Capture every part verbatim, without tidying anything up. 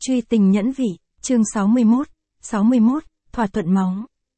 Truy tình nhẫn vị, chương sáu mươi mốt, sáu mươi mốt, thỏa thuận máu.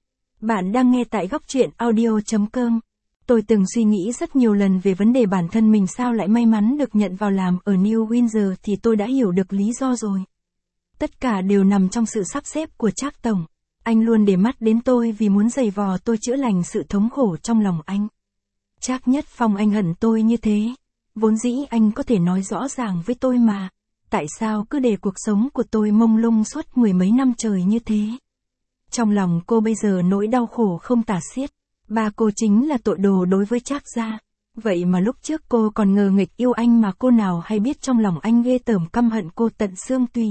Bạn đang nghe tại góc truyện audio chấm com. Tôi từng suy nghĩ rất nhiều lần về vấn đề bản thân mình sao lại may mắn được nhận vào làm ở New Windsor thì tôi đã hiểu được lý do rồi. Tất cả đều nằm trong sự sắp xếp của Trác Tổng. Anh luôn để mắt đến tôi vì muốn giày vò tôi chữa lành sự thống khổ trong lòng anh. Trác Nhất Phong anh hận tôi như thế. Vốn dĩ anh có thể nói rõ ràng với tôi mà. Tại sao cứ để cuộc sống của tôi mông lung suốt mười mấy năm trời như thế? Trong lòng cô bây giờ nỗi đau khổ không tả xiết. Ba cô chính là tội đồ đối với Trác gia. Vậy mà lúc trước cô còn ngờ nghịch yêu anh mà cô nào hay biết trong lòng anh ghê tởm căm hận cô tận xương tùy.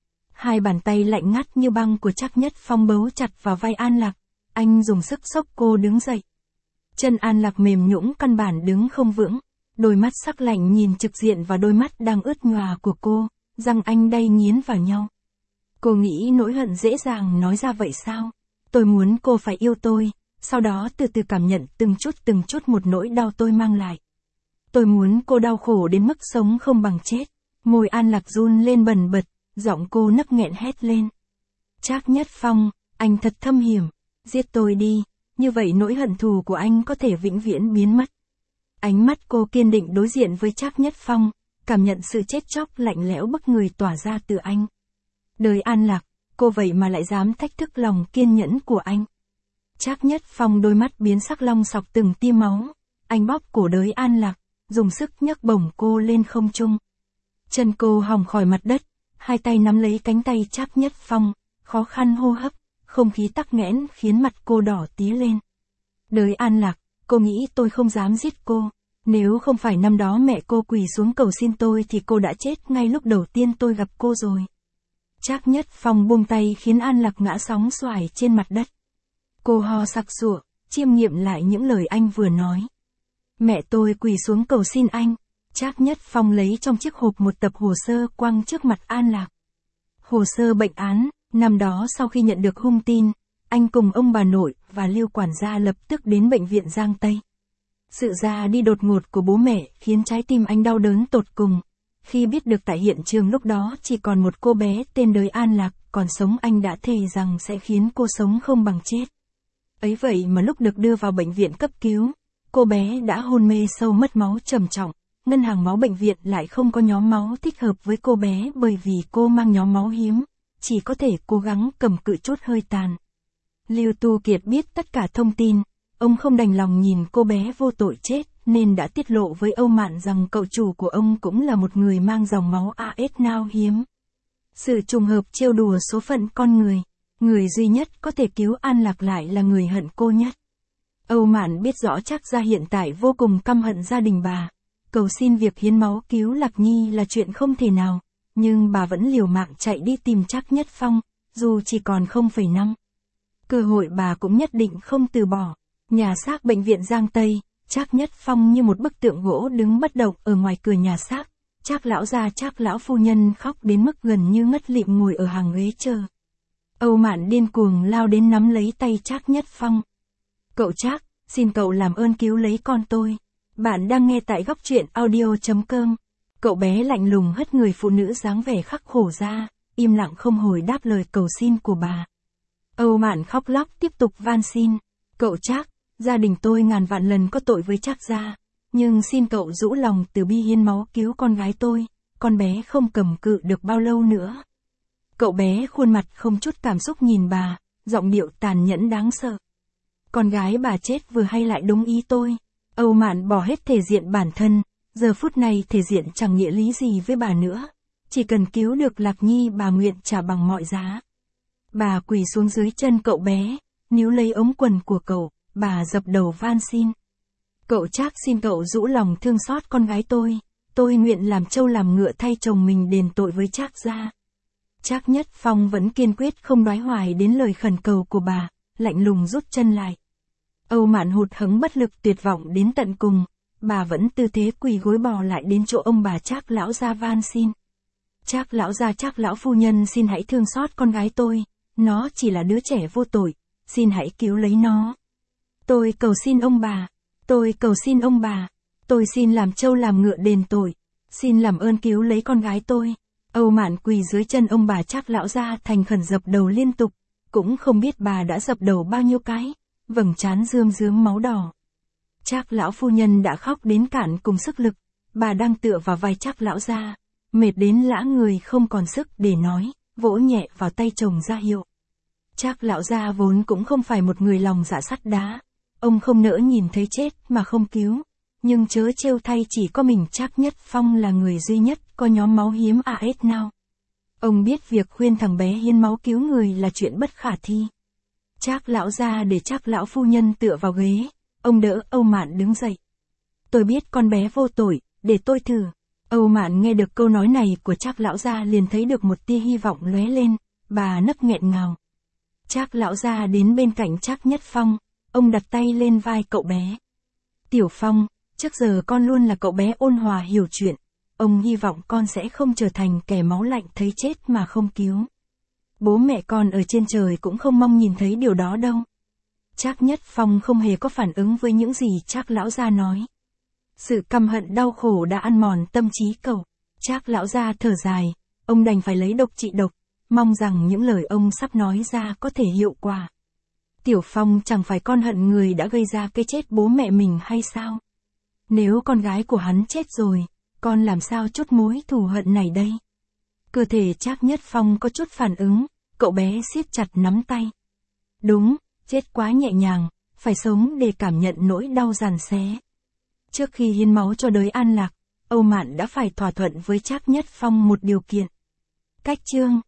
Hai bàn tay lạnh ngắt như băng của Trác Nhất Phong bấu chặt vào vai An Lạc. Anh dùng sức xốc cô đứng dậy. Chân An Lạc mềm nhũn căn bản đứng không vững. Đôi mắt sắc lạnh nhìn trực diện vào đôi mắt đang ướt nhòa của cô, răng anh đay nghiến vào nhau. Cô nghĩ nỗi hận dễ dàng nói ra vậy sao? Tôi muốn cô phải yêu tôi, sau đó từ từ cảm nhận từng chút từng chút một nỗi đau tôi mang lại. Tôi muốn cô đau khổ đến mức sống không bằng chết. Môi An Lạc run lên bần bật, giọng cô nấc nghẹn hét lên. Trác Nhất Phong, anh thật thâm hiểm, giết tôi đi, như vậy nỗi hận thù của anh có thể vĩnh viễn biến mất. Ánh mắt cô kiên định đối diện với Trác Nhất Phong, cảm nhận sự chết chóc lạnh lẽo bức người tỏa ra từ anh. Đời An Lạc, cô vậy mà lại dám thách thức lòng kiên nhẫn của anh. Trác Nhất Phong đôi mắt biến sắc long sọc từng tia máu, anh bóp cổ đời An Lạc, dùng sức nhấc bổng cô lên không trung. Chân cô hòng khỏi mặt đất, hai tay nắm lấy cánh tay Trác Nhất Phong, khó khăn hô hấp, không khí tắc nghẽn khiến mặt cô đỏ tía lên. Đời An Lạc, cô nghĩ tôi không dám giết cô. Nếu không phải năm đó mẹ cô quỳ xuống cầu xin tôi thì cô đã chết ngay lúc đầu tiên tôi gặp cô rồi. Trác Nhất Phong buông tay khiến An Lạc ngã sóng xoài trên mặt đất. Cô ho sặc sụa, chiêm nghiệm lại những lời anh vừa nói. Mẹ tôi quỳ xuống cầu xin anh. Trác Nhất Phong lấy trong chiếc hộp một tập hồ sơ quăng trước mặt An Lạc. Hồ sơ bệnh án, năm đó sau khi nhận được hung tin, anh cùng ông bà nội và Lưu quản gia lập tức đến bệnh viện Giang Tây. Sự ra đi đột ngột của bố mẹ khiến trái tim anh đau đớn tột cùng. Khi biết được tại hiện trường lúc đó chỉ còn một cô bé tên đời An Lạc, còn sống anh đã thề rằng sẽ khiến cô sống không bằng chết. Ấy vậy mà lúc được đưa vào bệnh viện cấp cứu, cô bé đã hôn mê sâu mất máu trầm trọng. Ngân hàng máu bệnh viện lại không có nhóm máu thích hợp với cô bé bởi vì cô mang nhóm máu hiếm, chỉ có thể cố gắng cầm cự chút hơi tàn. Lưu Tu Kiệt biết tất cả thông tin. Ông không đành lòng nhìn cô bé vô tội chết, nên đã tiết lộ với Âu Mạn rằng cậu chủ của ông cũng là một người mang dòng máu a ét nào hiếm. Sự trùng hợp trêu đùa số phận con người, người duy nhất có thể cứu An Lạc lại là người hận cô nhất. Âu Mạn biết rõ Trác gia hiện tại vô cùng căm hận gia đình bà, cầu xin việc hiến máu cứu Lạc Nhi là chuyện không thể nào, nhưng bà vẫn liều mạng chạy đi tìm Trác Nhất Phong, dù chỉ còn không phẩy năm. Cơ hội bà cũng nhất định không từ bỏ. Nhà xác bệnh viện Giang Tây, Trác Nhất Phong như một bức tượng gỗ đứng bất động ở ngoài cửa nhà xác. Trác lão gia Trác lão phu nhân khóc đến mức gần như ngất lịm ngồi ở hàng ghế chờ. Âu Mạn điên cuồng lao đến nắm lấy tay Trác Nhất Phong. Cậu Trác, xin cậu làm ơn cứu lấy con tôi. Bạn đang nghe tại góc truyện audio chấm com. Cậu bé lạnh lùng hất người phụ nữ dáng vẻ khắc khổ ra, im lặng không hồi đáp lời cầu xin của bà. Âu Mạn khóc lóc tiếp tục van xin. Cậu Trác, gia đình tôi ngàn vạn lần có tội với Trác gia, nhưng xin cậu rũ lòng từ bi hiến máu cứu con gái tôi, con bé không cầm cự được bao lâu nữa. Cậu bé khuôn mặt không chút cảm xúc nhìn bà, giọng điệu tàn nhẫn đáng sợ. Con gái bà chết vừa hay lại đúng ý tôi. Âu Mạn bỏ hết thể diện bản thân, giờ phút này thể diện chẳng nghĩa lý gì với bà nữa. Chỉ cần cứu được Lạc Nhi bà nguyện trả bằng mọi giá. Bà quỳ xuống dưới chân cậu bé, níu lấy ống quần của cậu. Bà dập đầu van xin. Cậu Trác xin cậu rũ lòng thương xót con gái tôi, tôi nguyện làm trâu làm ngựa thay chồng mình đền tội với Trác gia. Trác Nhất Phong vẫn kiên quyết không đoái hoài đến lời khẩn cầu của bà, lạnh lùng rút chân lại. Âu Mạn hụt hẫng bất lực tuyệt vọng đến tận cùng, bà vẫn tư thế quỳ gối bò lại đến chỗ ông bà Trác lão gia van xin. Trác lão gia Trác lão phu nhân xin hãy thương xót con gái tôi, nó chỉ là đứa trẻ vô tội, xin hãy cứu lấy nó. Tôi cầu xin ông bà, tôi cầu xin ông bà, tôi xin làm trâu làm ngựa đền tội, xin làm ơn cứu lấy con gái tôi. Âu Mạn quỳ dưới chân ông bà Trác lão gia thành khẩn dập đầu liên tục, cũng không biết bà đã dập đầu bao nhiêu cái, vầng trán rơm rớm máu đỏ. Trác lão phu nhân đã khóc đến cạn cùng sức lực, bà đang tựa vào vai Trác lão gia, mệt đến lã người không còn sức để nói, vỗ nhẹ vào tay chồng ra hiệu. Trác lão gia vốn cũng không phải một người lòng dạ sắt đá, ông không nỡ nhìn thấy chết mà không cứu, nhưng chớ trêu thay chỉ có mình Trác Nhất Phong là người duy nhất có nhóm máu hiếm a ét nào. Ông biết việc khuyên thằng bé hiến máu cứu người là chuyện bất khả thi. Trác lão gia để Trác lão phu nhân tựa vào ghế, ông đỡ Âu Mạn đứng dậy. Tôi biết con bé vô tội, để tôi thử. Âu Mạn nghe được câu nói này của Trác lão gia liền thấy được một tia hy vọng lóe lên, bà nấc nghẹn ngào. Trác lão gia đến bên cạnh Trác Nhất Phong, ông đặt tay lên vai cậu bé. Tiểu Phong, trước giờ con luôn là cậu bé ôn hòa hiểu chuyện, ông hy vọng con sẽ không trở thành kẻ máu lạnh thấy chết mà không cứu. Bố mẹ con ở trên trời cũng không mong nhìn thấy điều đó đâu. Trác Nhất Phong không hề có phản ứng với những gì Trác lão gia nói. Sự căm hận đau khổ đã ăn mòn tâm trí cậu. Trác lão gia thở dài, ông đành phải lấy độc trị độc, mong rằng những lời ông sắp nói ra có thể hiệu quả. Tiểu Phong chẳng phải con hận người đã gây ra cái chết bố mẹ mình hay sao? Nếu con gái của hắn chết rồi, con làm sao chút mối thù hận này đây? Cơ thể Trác Nhất Phong có chút phản ứng, cậu bé siết chặt nắm tay. Đúng, chết quá nhẹ nhàng, phải sống để cảm nhận nỗi đau giàn xé. Trước khi hiến máu cho đời an lạc, Âu Mạn đã phải thỏa thuận với Trác Nhất Phong một điều kiện. Cách chương